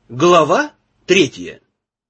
Глава 3.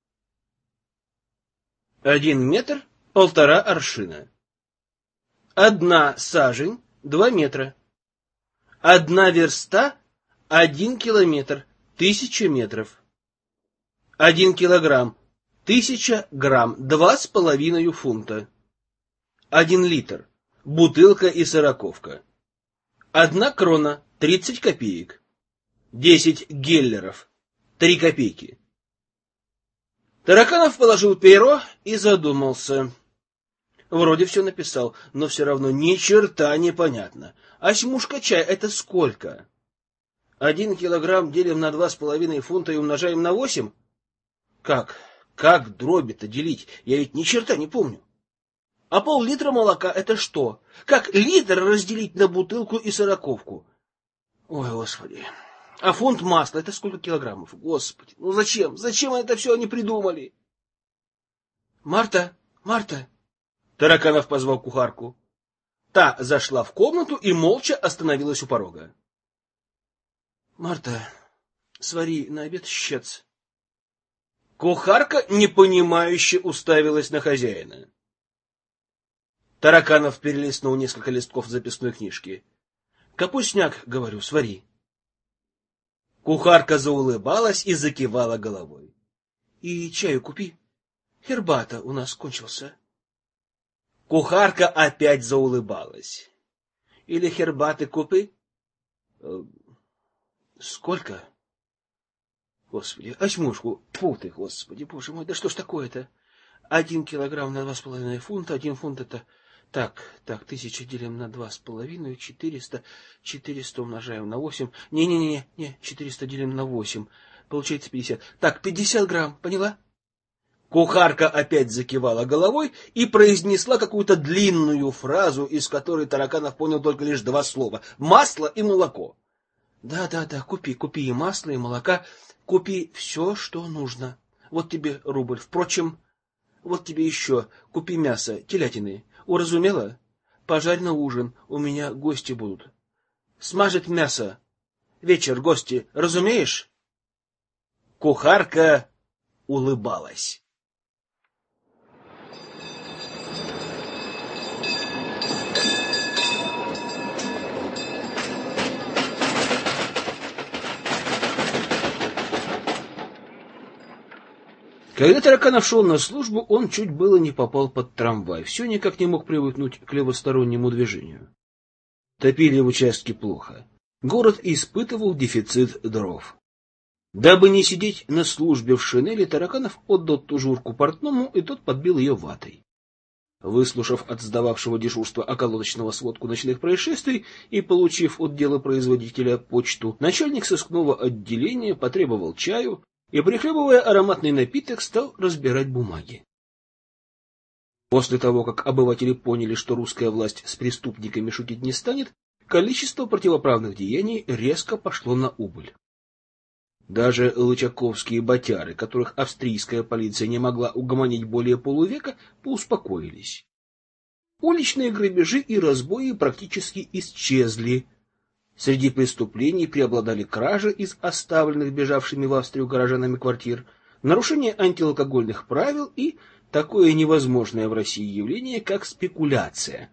1 метр 1,5 аршина. 1 сажень 2 метра. 1 верста 1 километр 1000 метров. 1 килограмм 1000 грамм 2,5 фунта. 1 литр бутылка и сороковка. 1 крона 30 копеек. 10 геллеров 3 копейки. Тараканов положил перо и задумался. Вроде все написал, но все равно ни черта не понятно. Осьмушка чай — это сколько? 1 килограмм делим на 2,5 фунта и умножаем на 8? Как дроби-то делить? Я ведь ни черта не помню. А пол-литра молока — это что? Как литр разделить на бутылку и сороковку? Ой, Господи. А фунт масла — это сколько килограммов? Господи, ну зачем? Зачем это все они придумали? Марта! Тараканов позвал кухарку. Та зашла в комнату и молча остановилась у порога. Марта, свари на обед щец. Кухарка непонимающе уставилась на хозяина. Тараканов перелистнул несколько листков записной книжки. Капустняк, говорю, свари. Кухарка заулыбалась и закивала головой. И чаю купи. Хербата у нас кончился. Кухарка опять заулыбалась. Или хербаты купи? Сколько? Господи, осьмушку. Фу ты, Господи, боже мой, да что ж такое-то? 1 килограмм на 2,5 фунта, 1 фунт это... Так, 1000 делим на 2,5, 400, 400 умножаем на 8. Не, 400 делим на 8. Получается 50. Так, 50 грамм, поняла? Кухарка опять закивала головой и произнесла какую-то длинную фразу, из которой Тараканов понял только лишь 2 слова. Масло и молоко. Да, купи и масло, и молока. Купи все, что нужно. Вот тебе рубль. Впрочем, вот тебе еще. Купи мясо, телятины. Уразумела? Пожарь на ужин, у меня гости будут. Смажет мясо. Вечер, гости, разумеешь? Кухарка улыбалась. Когда Тараканов шел на службу, он чуть было не попал под трамвай. Все никак не мог привыкнуть к левостороннему движению. Топили в участке плохо. Город испытывал дефицит дров. Дабы не сидеть на службе в шинели, Тараканов отдал тужурку портному, и тот подбил ее ватой. Выслушав от сдававшего дежурства околоточного сводку ночных происшествий и получив от делопроизводителя почту, начальник сыскного отделения потребовал чаю и, прихлебывая ароматный напиток, стал разбирать бумаги. После того, как обыватели поняли, что русская власть с преступниками шутить не станет, количество противоправных деяний резко пошло на убыль. Даже лычаковские ботяры, которых австрийская полиция не могла угомонить более полувека, поуспокоились. Уличные грабежи и разбои практически исчезли. Среди преступлений преобладали кражи из оставленных бежавшими в Австрию горожанами квартир, нарушение антиалкогольных правил и такое невозможное в России явление, как спекуляция.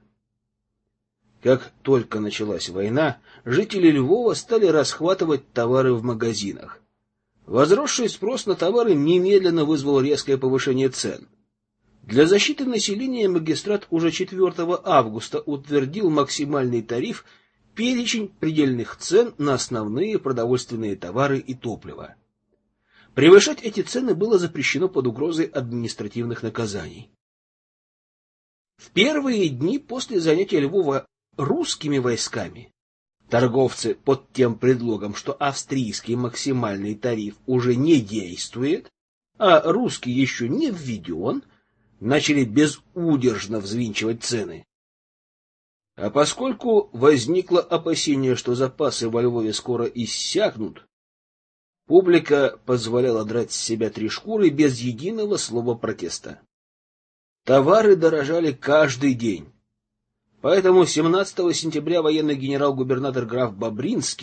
Как только началась война, жители Львова стали расхватывать товары в магазинах. Возросший спрос на товары немедленно вызвал резкое повышение цен. Для защиты населения магистрат уже 4 августа утвердил максимальный тариф, перечень предельных цен на основные продовольственные товары и топливо. Превышать эти цены было запрещено под угрозой административных наказаний. В первые дни после занятия Львова русскими войсками торговцы под тем предлогом, что австрийский максимальный тариф уже не действует, а русский еще не введен, начали безудержно взвинчивать цены. А поскольку возникло опасение, что запасы во Львове скоро иссякнут, публика позволяла драть с себя 3 шкуры без единого слова протеста. Товары дорожали каждый день. Поэтому 17 сентября военный генерал-губернатор граф Бобринский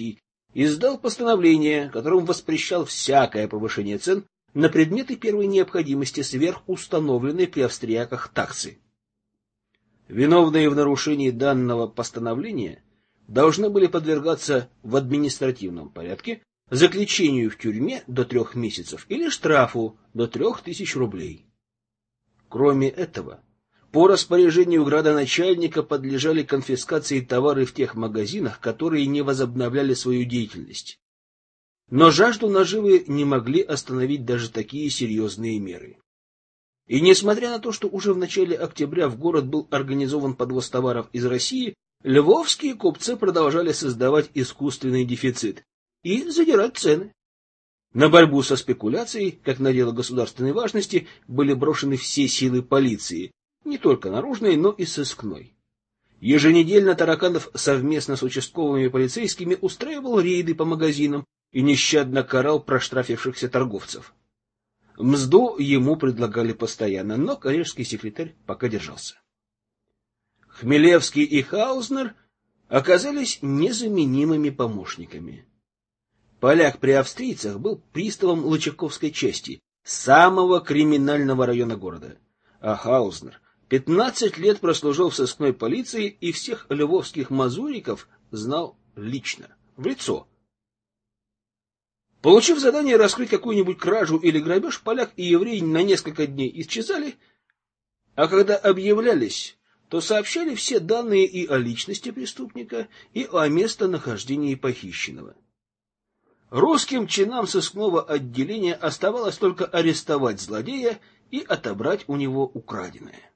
издал постановление, которым воспрещал всякое повышение цен на предметы первой необходимости сверх установленной при австрияках таксы. Виновные в нарушении данного постановления должны были подвергаться в административном порядке заключению в тюрьме до 3 месяцев или штрафу до 3000 рублей. Кроме этого, по распоряжению градоначальника подлежали конфискации товары в тех магазинах, которые не возобновляли свою деятельность. Но жажду наживы не могли остановить даже такие серьезные меры. И несмотря на то, что уже в начале октября в город был организован подвоз товаров из России, львовские купцы продолжали создавать искусственный дефицит и задирать цены. На борьбу со спекуляцией, как на дело государственной важности, были брошены все силы полиции, не только наружной, но и сыскной. Еженедельно Тараканов совместно с участковыми полицейскими устраивал рейды по магазинам и нещадно карал проштрафившихся торговцев. Мзду ему предлагали постоянно, но коллежский секретарь пока держался. Хмелевский и Хаузнер оказались незаменимыми помощниками. Поляк при австрийцах был приставом Лычаковской части, самого криминального района города, а Хаузнер 15 лет прослужил в сыскной полиции и всех львовских мазуриков знал лично, в лицо. Получив задание раскрыть какую-нибудь кражу или грабеж, поляк и еврей на несколько дней исчезали, а когда объявлялись, то сообщали все данные и о личности преступника, и о местонахождении похищенного. Русским чинам сыскного отделения оставалось только арестовать злодея и отобрать у него украденное.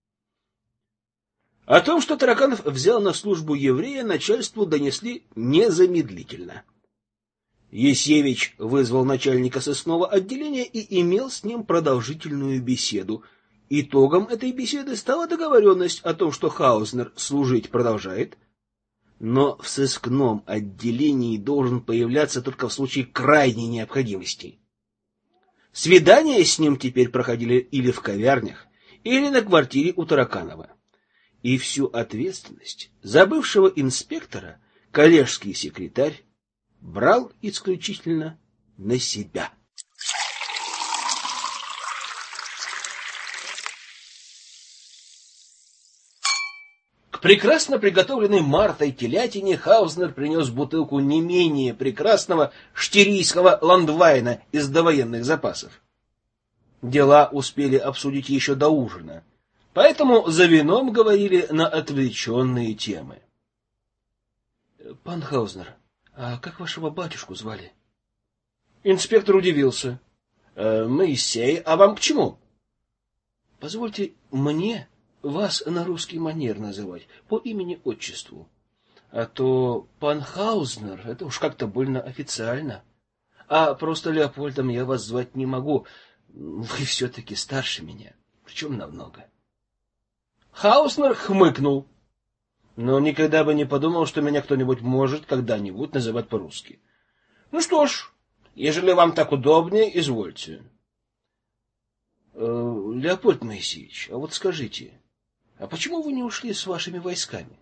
О том, что Тараканов взял на службу еврея, начальству донесли незамедлительно. Есевич вызвал начальника сыскного отделения и имел с ним продолжительную беседу. Итогом этой беседы стала договоренность о том, что Хаузнер служить продолжает, но в сыскном отделении должен появляться только в случае крайней необходимости. Свидания с ним теперь проходили или в ковярнях, или на квартире у Тараканова. И всю ответственность за бывшего инспектора коллежский секретарь брал исключительно на себя. К прекрасно приготовленной Мартой телятине Хаузнер принес бутылку не менее прекрасного штирийского ландвайна из довоенных запасов. Дела успели обсудить еще до ужина, поэтому за вином говорили на отвлеченные темы. — Пан Хаузнер, а как вашего батюшку звали? Инспектор удивился. — Моисей, а вам к чему? — Позвольте мне вас на русский манер называть, по имени-отчеству. А то пан Хаузнер, это уж как-то больно официально. А просто Леопольдом я вас звать не могу. Вы все-таки старше меня, причем намного. Хаузнер хмыкнул, но никогда бы не подумал, что меня кто-нибудь может когда-нибудь называть по-русски. Ну что ж, ежели вам так удобнее, извольте. Леопольд Моисеевич, а вот скажите, а почему вы не ушли с вашими войсками?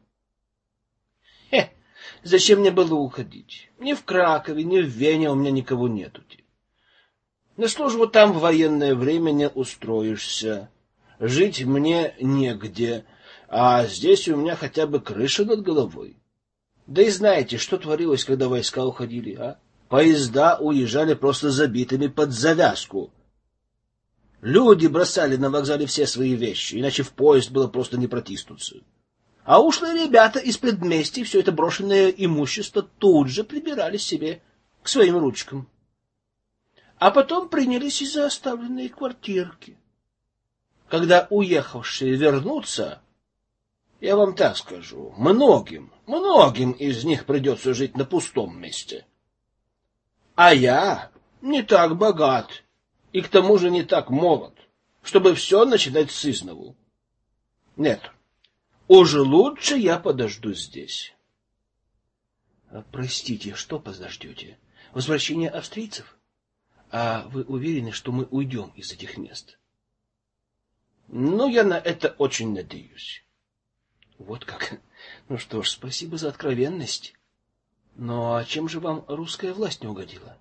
Зачем мне было уходить? Ни в Кракове, ни в Вене у меня никого нету. На службу там в военное время не устроишься. Жить мне негде, а здесь у меня хотя бы крыша над головой. Да и знаете, что творилось, когда войска уходили, а? Поезда уезжали просто забитыми под завязку. Люди бросали на вокзале все свои вещи, иначе в поезд было просто не протиснуться. А ушлые ребята из предместий все это брошенное имущество тут же прибирали себе к своим ручкам. А потом принялись и за оставленные квартирки. Когда уехавшие вернутся, я вам так скажу, многим из них придется жить на пустом месте. А я не так богат и к тому же не так молод, чтобы все начинать с изнову. Нет, уже лучше я подожду здесь. Простите, что подождете? Возвращение австрийцев? А вы уверены, что мы уйдем из этих мест? Ну, я на это очень надеюсь. Вот как. Ну что ж, спасибо за откровенность. Ну а чем же вам русская власть не угодила?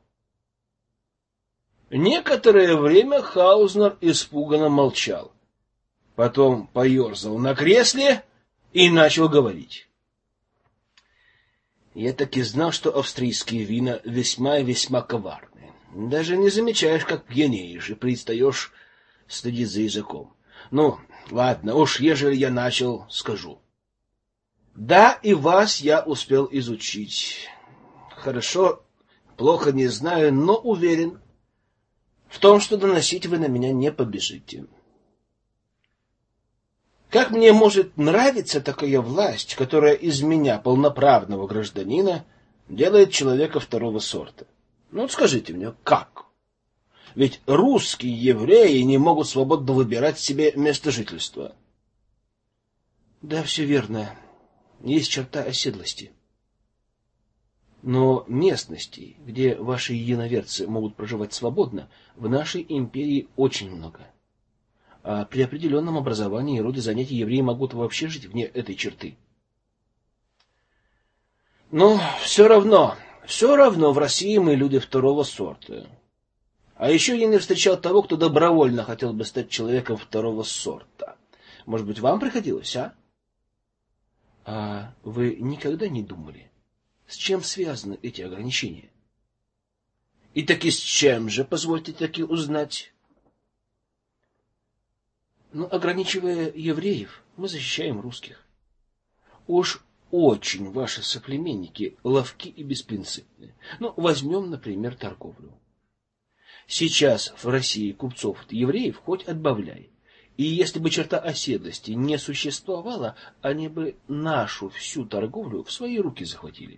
Некоторое время Хаузнер испуганно молчал. Потом поерзал на кресле и начал говорить. Я так и знал, что австрийские вина весьма и весьма коварны. Даже не замечаешь, как пьянеешь и предстаешь следить за языком. Ну, ладно, уж ежели я начал, скажу. Да, и вас я успел изучить. Хорошо, плохо не знаю, но уверен в том, что доносить вы на меня не побежите. Как мне может нравиться такая власть, которая из меня, полноправного гражданина, делает человека второго сорта? Ну вот скажите мне, как? Ведь русские евреи не могут свободно выбирать себе место жительства. Да, все верно. Есть черта оседлости. Но местностей, где ваши единоверцы могут проживать свободно, в нашей империи очень много. А при определенном образовании и роде занятий евреи могут вообще жить вне этой черты. Но все равно в России мы люди второго сорта. А еще я не встречал того, кто добровольно хотел бы стать человеком второго сорта. Может быть, вам приходилось, а? А вы никогда не думали, с чем связаны эти ограничения? И таки с чем же, позвольте таки узнать? Но ограничивая евреев, мы защищаем русских. Уж очень ваши соплеменники ловки и беспринципны. Ну, возьмем, например, торговлю. Сейчас в России купцов евреев хоть отбавляй. И если бы черта оседлости не существовала, они бы нашу всю торговлю в свои руки захватили.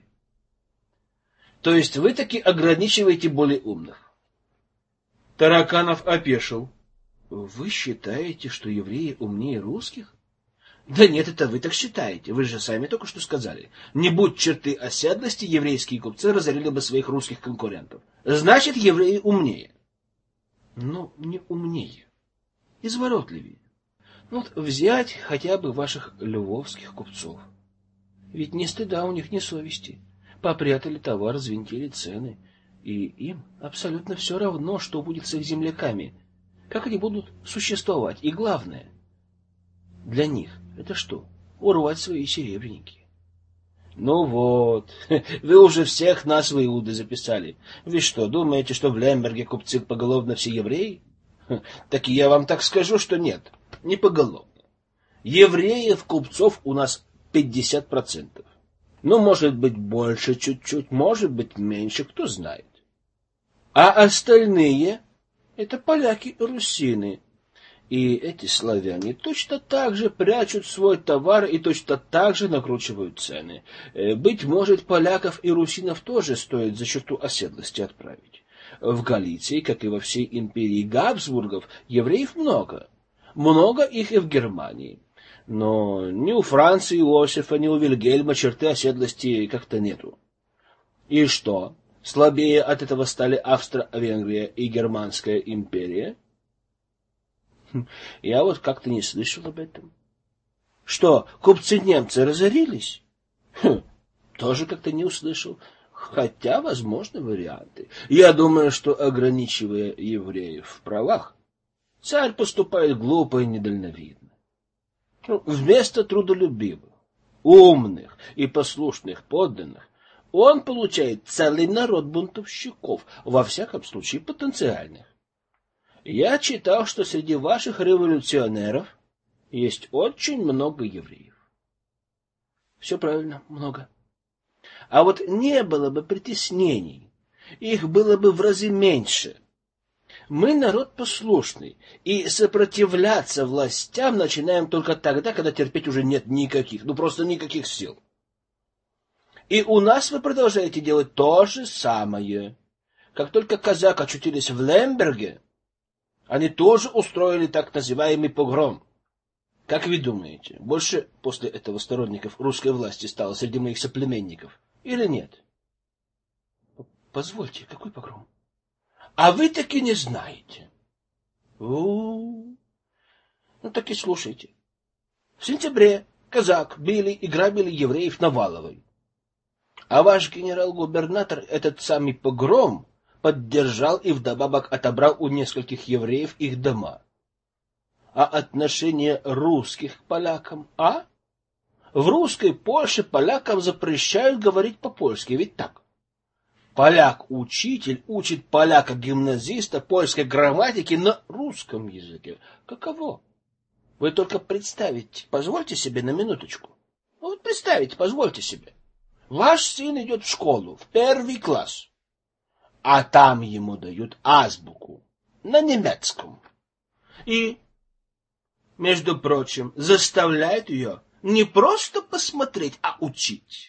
То есть вы таки ограничиваете более умных. Тараканов опешил. Вы считаете, что евреи умнее русских? Да нет, это вы так считаете. Вы же сами только что сказали. Не будь черты оседлости, еврейские купцы разорили бы своих русских конкурентов. Значит, евреи умнее. Но не умнее. Изворотливее. Вот взять хотя бы ваших львовских купцов. Ведь ни стыда у них, ни совести. Попрятали товар, взвинтили цены. И им абсолютно все равно, что будет с их земляками. Как они будут существовать. И главное, для них это что? Урвать свои серебряники. Ну вот, вы уже всех нас в иуды записали. Вы что, думаете, что в Лемберге купцы поголовно все евреи? Так я вам так скажу, что нет, не поголовно. Евреев, купцов у нас 50%. Ну, может быть, больше чуть-чуть, может быть, меньше, кто знает. А остальные — это поляки и русины. И эти славяне точно так же прячут свой товар и точно так же накручивают цены. Быть может, поляков и русинов тоже стоит за черту оседлости отправить. В Галиции, как и во всей империи Габсбургов, евреев много. Много их и в Германии. Но ни у Франца Иосифа, ни у Вильгельма черты оседлости как-то нету. И что? Слабее от этого стали Австро-Венгрия и Германская империя? Я вот как-то не слышал об этом. Что, купцы-немцы разорились? Тоже как-то не услышал. Хотя, возможны варианты. Я думаю, что, ограничивая евреев в правах, царь поступает глупо и недальновидно. Вместо трудолюбивых, умных и послушных подданных он получает целый народ бунтовщиков, во всяком случае потенциальных. Я читал, что среди ваших революционеров есть очень много евреев. Все правильно, много. А вот не было бы притеснений, их было бы в разы меньше. Мы народ послушный, и сопротивляться властям начинаем только тогда, когда терпеть уже нет никаких, просто никаких сил. И у нас вы продолжаете делать то же самое. Как только казак очутились в Лемберге, они тоже устроили так называемый погром. Как вы думаете, больше после этого сторонников русской власти стало среди моих соплеменников или нет? Позвольте, какой погром? А вы таки не знаете. Ну так и слушайте. В сентябре казак били и грабили евреев на Валовой. А ваш генерал-губернатор этот самый погром поддержал и вдобавок отобрал у нескольких евреев их дома. А отношение русских к полякам, а? В русской Польше полякам запрещают говорить по-польски, ведь так? Поляк-учитель учит поляка-гимназиста польской грамматике на русском языке. Каково? Вы только представить, позвольте себе на минуточку. Ну, вот представить, позвольте себе. Ваш сын идет в школу, в 1 класс, а там ему дают азбуку на немецком. И, между прочим, заставляют ее не просто посмотреть, а учить.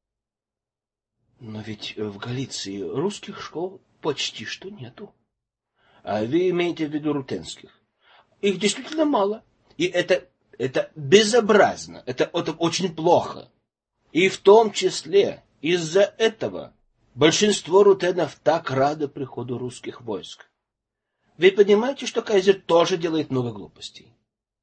Но ведь в Галиции русских школ почти что нету. А вы имеете в виду рутенских? Их действительно мало. И это безобразно, это очень плохо. И в том числе из-за этого большинство рутенов так рады приходу русских войск. Вы понимаете, что кайзер тоже делает много глупостей?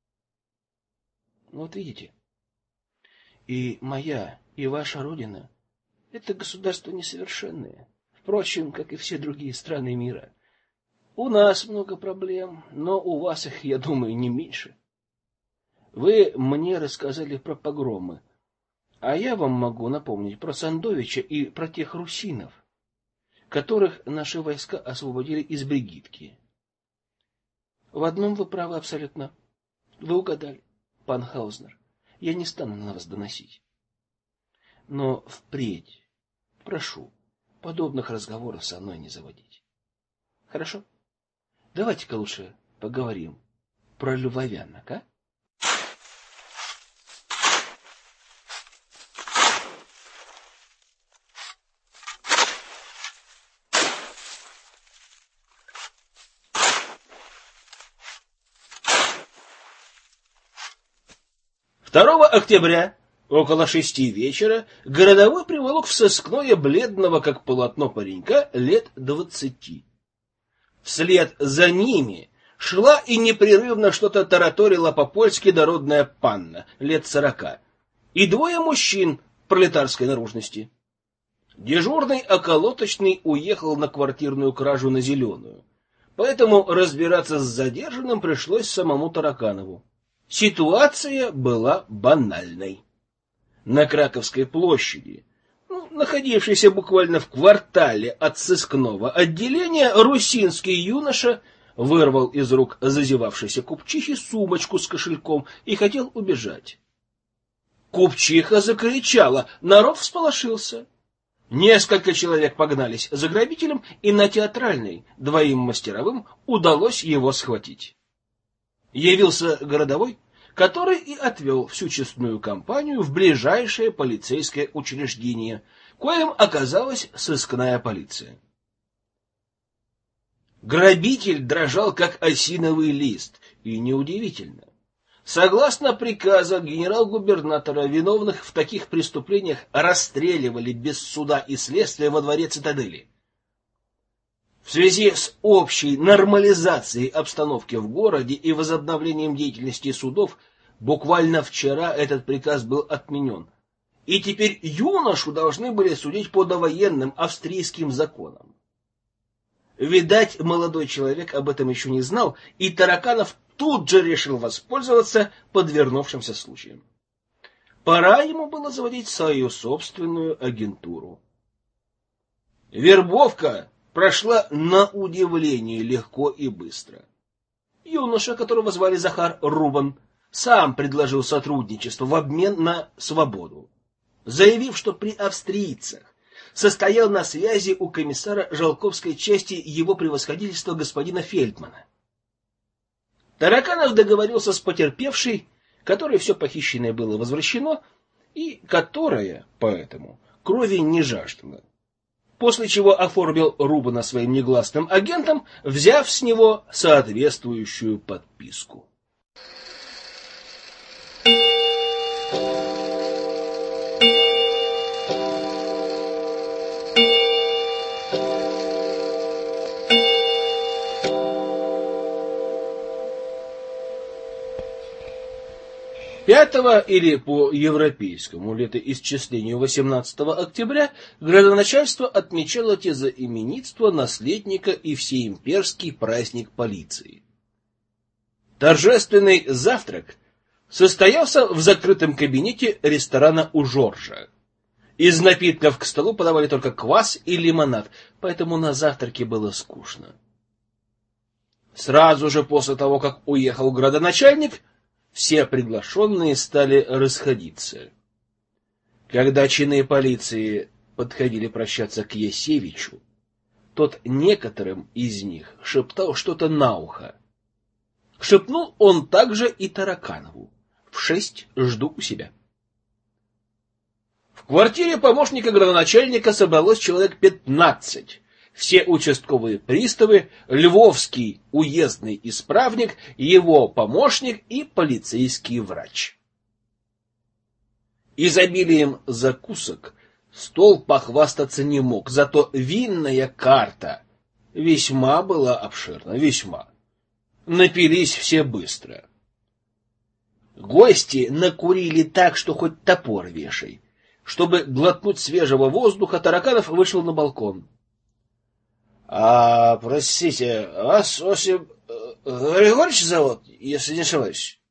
Вот видите. И моя, и ваша родина — это государства несовершенные. Впрочем, как и все другие страны мира. У нас много проблем, но у вас их, я думаю, не меньше. Вы мне рассказали про погромы, а я вам могу напомнить про Сандовича и про тех русинов, которых наши войска освободили из Бригитки. В одном вы правы абсолютно. Вы угадали, пан Хаузнер. Я не стану на вас доносить. Но впредь, прошу, подобных разговоров со мной не заводить. Хорошо? Давайте-ка лучше поговорим про львовянок, а? Второго октября около 6 вечера городовой приволок в сыскное бледного, как полотно, паренька лет 20. Вслед за ними шла и непрерывно что-то тараторила по-польски дородная панна лет 40 и 2 мужчин пролетарской наружности. Дежурный околоточный уехал на квартирную кражу на Зеленую, поэтому разбираться с задержанным пришлось самому Тараканову. Ситуация была банальной. На Краковской площади, находившейся буквально в квартале от сыскного отделения, русинский юноша вырвал из рук зазевавшейся купчихи сумочку с кошельком и хотел убежать. Купчиха закричала, народ всполошился. Несколько человек погнались за грабителем, и на Театральной 2 мастеровым удалось его схватить. Явился городовой, который и отвел всю честную компанию в ближайшее полицейское учреждение, коим оказалась сыскная полиция. Грабитель дрожал, как осиновый лист, и неудивительно. Согласно приказу генерал-губернатора, виновных в таких преступлениях расстреливали без суда и следствия во дворе цитадели. В связи с общей нормализацией обстановки в городе и возобновлением деятельности судов, буквально вчера этот приказ был отменен, и теперь юношу должны были судить по довоенным австрийским законам. Видать, молодой человек об этом еще не знал, и Тараканов тут же решил воспользоваться подвернувшимся случаем. Пора ему было заводить свою собственную агентуру. Вербовка прошла на удивление легко и быстро. Юноша, которого звали Захар Рубан, сам предложил сотрудничество в обмен на свободу, заявив, что при австрийцах состоял на связи у комиссара Жалковской части его превосходительства господина Фельдмана. Тараканов договорился с потерпевшей, которой все похищенное было возвращено, и которая, поэтому, крови не жаждала. После чего оформил Рубана своим негласным агентом, взяв с него соответствующую подписку. 5 или по европейскому летоисчислению 18 октября градоначальство отмечало тезоименитство наследника и всеимперский праздник полиции. Торжественный завтрак состоялся в закрытом кабинете ресторана у Жоржа. Из напитков к столу подавали только квас и лимонад, поэтому на завтраке было скучно. Сразу же после того, как уехал градоначальник, все приглашенные стали расходиться. Когда чины полиции подходили прощаться к Ясевичу, тот некоторым из них шептал что-то на ухо. Шепнул он также и Тараканову: в 6 жду у себя. В квартире помощника градоначальника собралось человек 15. Все участковые приставы, львовский уездный исправник, его помощник и полицейский врач. Изобилием закусок стол похвастаться не мог, зато винная карта весьма была обширна, весьма. Напились все быстро. Гости накурили так, что хоть топор вешай. Чтобы глотнуть свежего воздуха, Тараканов вышел на балкон. Простите, вас Осип Григорьевич зовут, если не ошибаюсь?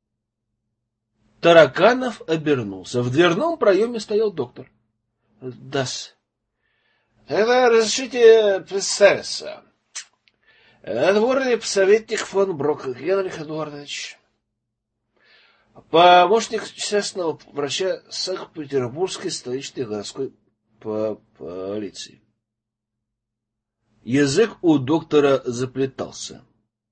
Тараканов обернулся. В дверном проеме стоял доктор. Да-с. Тогда разрешите представиться. Надворный советник фон Брок Генрих Эдуардович. Помощник частного врача Санкт-Петербургской столичной городской полиции. Язык у доктора заплетался.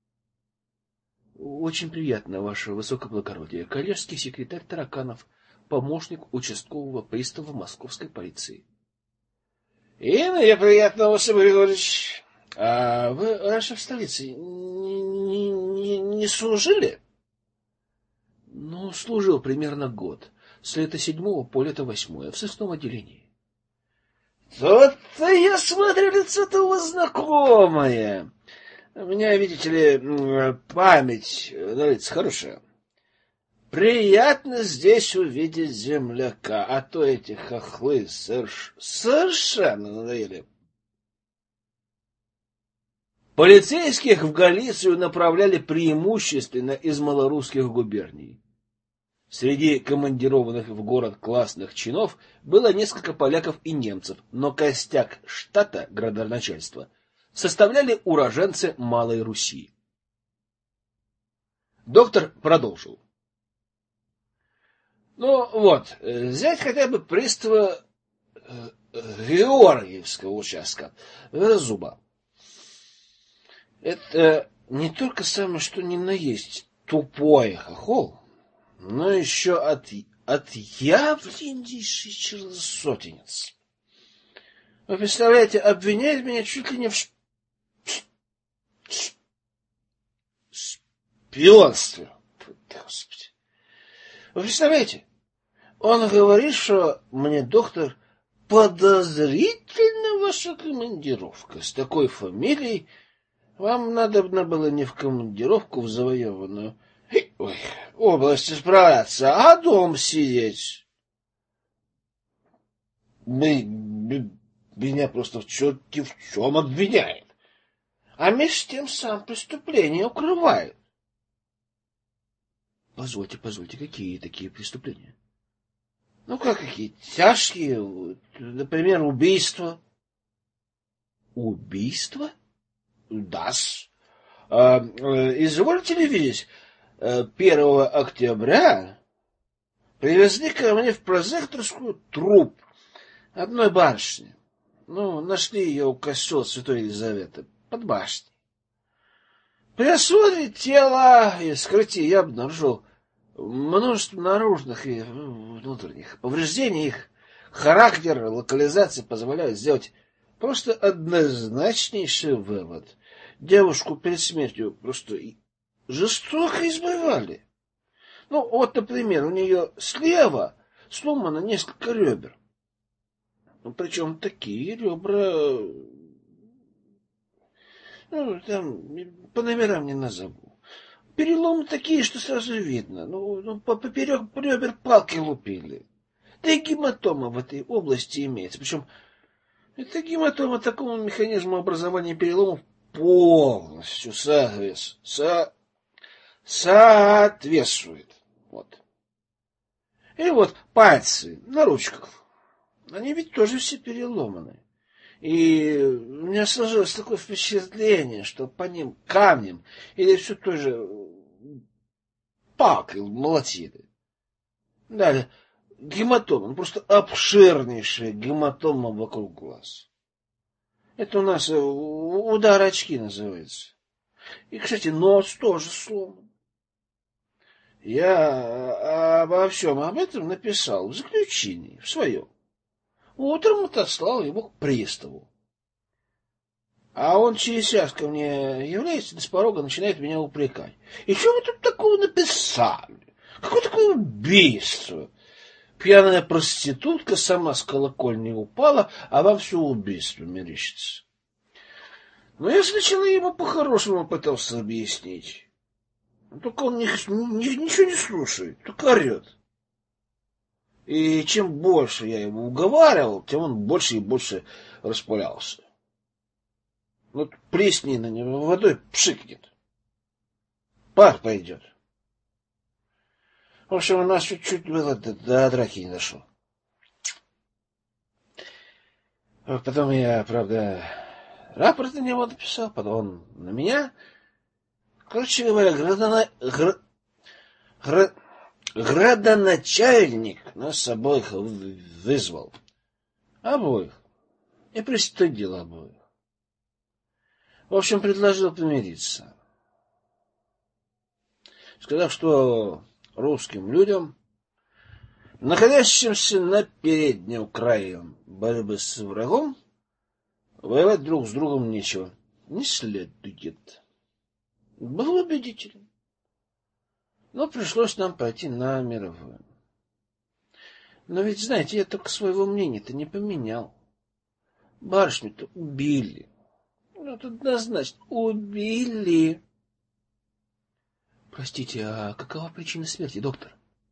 Очень приятно, ваше высокоблагородие. Коллежский секретарь Тараканов, помощник участкового пристава московской полиции. И мне приятно, Осип Григорьевич. А вы раньше в столице не служили? Ну, служил примерно год. С лета 7 по лето 8 в сыскном отделении. Вот-то я смотрю, лицо-то у вас знакомое. У меня, видите ли, память на лица хорошая. Приятно здесь увидеть земляка, а то эти хохлы совершенно надоели. Полицейских в Галицию направляли преимущественно из малорусских губерний. Среди командированных в город классных чинов было несколько поляков и немцев, но костяк штата градоначальства составляли уроженцы Малой Руси. Доктор продолжил. Ну вот, взять хотя бы пристава Георгиевского участка, Зуба. Это не только самое что ни на есть тупой хохол, но еще отъявленнейший черносотенец. Вы представляете, обвиняет меня чуть ли не в шпионстве. Господи. Вы представляете, он говорит, что мне, доктор, подозрительна ваша командировка. С такой фамилией вам надобно было не в командировку в завоеванную область справляться, а дом сидеть. Меня просто в черти в чем обвиняет. А меж тем сам преступление укрывает. Позвольте, какие такие преступления? Ну, как какие? Тяжкие, например, убийство. Убийство? Да-с. Извольте ли видеть, 1 октября привезли ко мне в прозекторскую труп одной барышни. Ну, нашли ее у костела Святой Елизаветы, под башней. При осмотре тела и вскрытии я обнаружил множество наружных и внутренних повреждений. Их характер, локализация позволяют сделать просто однозначнейший вывод. Девушку перед смертью просто жестоко избивали. Ну, вот, например, у нее слева сломано несколько ребер. Ну, причем такие ребра, ну, там, по номерам не назову. переломы такие, что сразу видно. Поперек ребер палки лупили. Да и гематома в этой области имеется. Причем эта гематома такому механизму образования переломов полностью соответствует. Вот. И вот пальцы на ручках. Они ведь тоже все переломаны. И у меня сложилось такое впечатление, что по ним камнем или все той же палкой молотили. Далее, гематома, просто обширнейшая гематома вокруг глаз. Это у нас удар очки называется. И, кстати, нос тоже сломан. Я обо всем об этом написал в заключении, в своем. Утром отослал его к приставу. А он через час ко мне является, да с порога начинает меня упрекать. И что вы тут такого написали? Какое такое убийство? Пьяная проститутка сама с колокольни упала, а вам все убийство мерещится. Но я сначала ему по-хорошему пытался объяснить. Только он ничего не слушает, только орет. И чем больше я его уговаривал, тем он больше и больше распалялся. Вот плесни на него водой пшикнет. Пар пойдет. В общем, у нас чуть-чуть было до драки не дошло. Потом я, правда, рапорт на него написал, потом он на меня. Короче говоря, градоначальник нас обоих вызвал. Обоих. И пристыдил обоих. В общем, предложил помириться. Сказав, что русским людям, находящимся на переднем крае борьбы с врагом, воевать друг с другом нечего. Не следует. Был убедителен. Но пришлось нам пойти на мировую. Но ведь, знаете, я только своего мнения-то не поменял. Барышню-то убили. Вот однозначно убили. Простите, а какова причина смерти, доктор?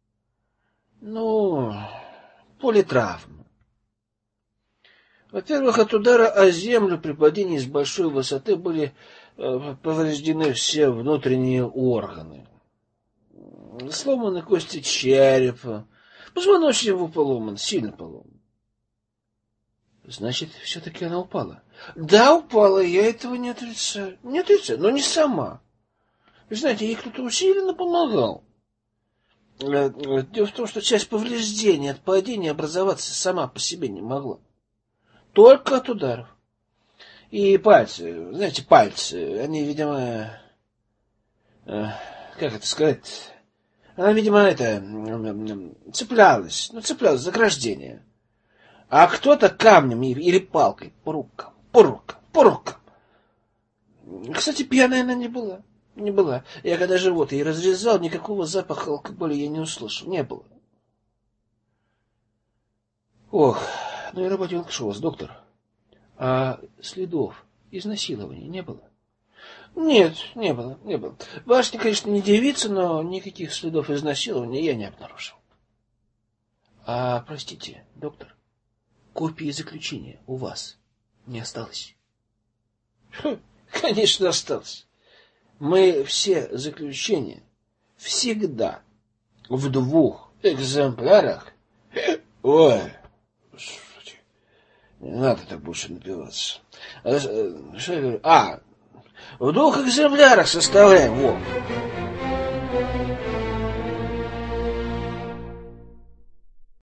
Политравма. Во-первых, от удара о землю при падении с большой высоты были повреждены все внутренние органы. Сломаны кости черепа, позвоночник его поломан, сильно поломан. Значит, все-таки она упала? Да, упала, я этого не отрицаю. Не отрицаю, но не сама. Вы знаете, ей кто-то усиленно помогал. Дело в том, что часть повреждений от падения образоваться сама по себе не могла. Только от ударов. И пальцы, знаете, пальцы, они, видимо, как это сказать, она, видимо, цеплялась за ограждение. А кто-то камнем или палкой по рукам. Кстати, пьяная она не была. Не была. Я когда живот ей разрезал, никакого запаха алкоголя я не услышал. Не было. Ох, я работал к вас, доктор. А следов изнасилования не было? Нет, не было. Башня, конечно, не девица, но никаких следов изнасилования я не обнаружил. А, простите, доктор, копии заключения у вас не осталось? Конечно, осталось. Мы все заключения всегда в 2 экземплярах. Ой, господи, не надо так больше напиваться. Что я говорю? В 2 экземплярах составляем.